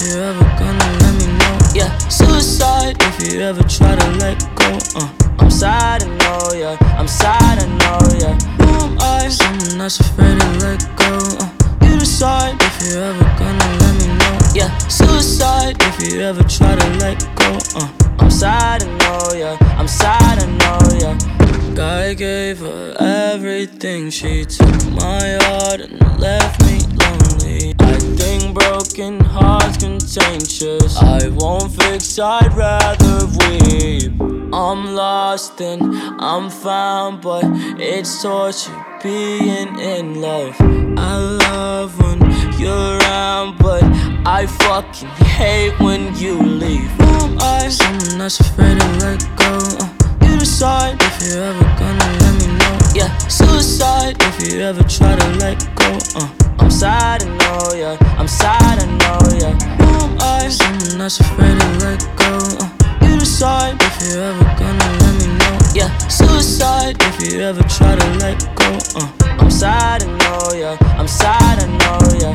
you ever gonna let me know? Yeah, suicide if you ever try to let go. I'm sad, I know, yeah. I'm sad, I know, yeah. Who am I? Someone that's afraid to let go. You decide if you ever gonna let me know. Yeah, suicide if you ever try to let go. I'm sad, I know, yeah. I'm sad, I know, yeah. I gave her everything. She took my heart and left me lonely. I think broken hearts contagious. I won't fix, I'd rather weep. I'm lost and I'm found, but it's torture being in love. I love when you're around, but I fucking hate when you leave. Who am I? Someone that's afraid to let go. You decide if you ever gonna let me know. Yeah, suicide if you ever try to let go. I'm sad, I know, yeah. I'm sad, I know, yeah. Who am I? Someone that's afraid to let go. You decide if you ever gonna let me know. Yeah, suicide if you ever try to let go. I'm sad, I know, yeah. I'm sad, I know, yeah.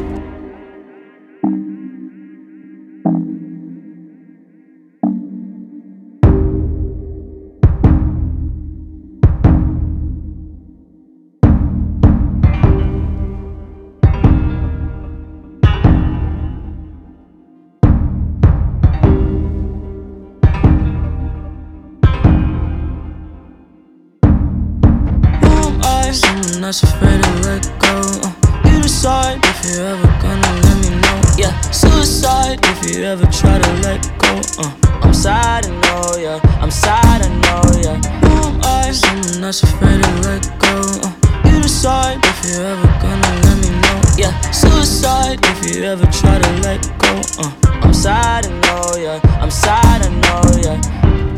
Someone that's afraid to let go. You decide if you ever gonna let me know. Yeah, suicide if you ever try to let go. I'm sad, I know, yeah. I'm sad, I know, yeah. Who am I? Someone that's afraid to let go. You decide if you ever gonna let me know. Yeah, suicide if you ever try to let go. I'm sad, I know, yeah. I'm sad, I know, yeah.